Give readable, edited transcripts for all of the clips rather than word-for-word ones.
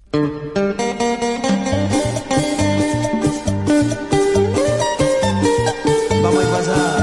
Vamos a pasar.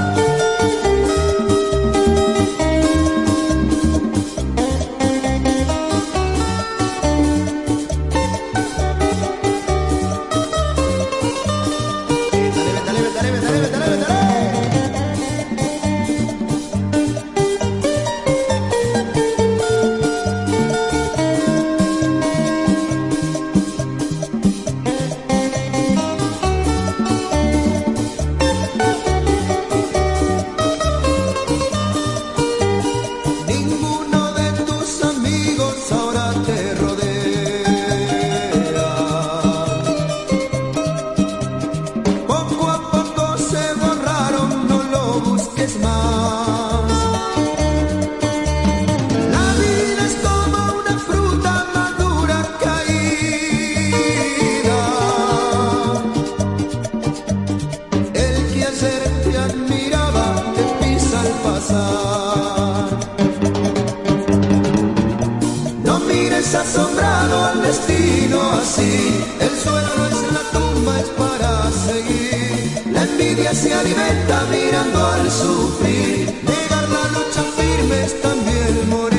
No mires asombrado al destino así, el suelo no es la tumba, es para seguir. La envidia se alimenta mirando al sufrir, negar la lucha firme es también morir.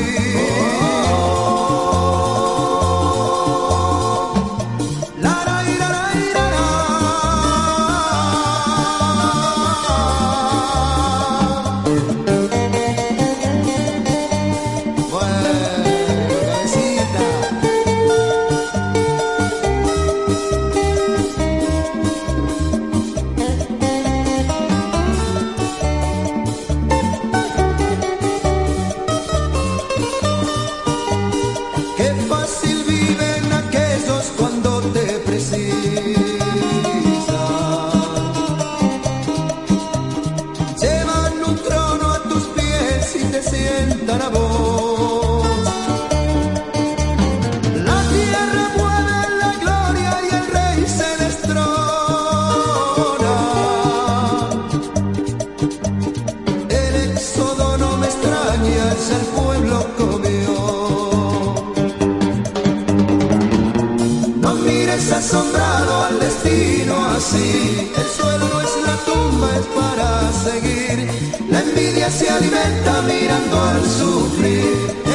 A vos. La tierra mueve la gloria y el rey se destrona. El éxodo no me extraña, ya el pueblo comió. No mires asombrado al destino así, el suelo no es la tumba, es para seguir. La envidia se alimenta mirando al sufrir.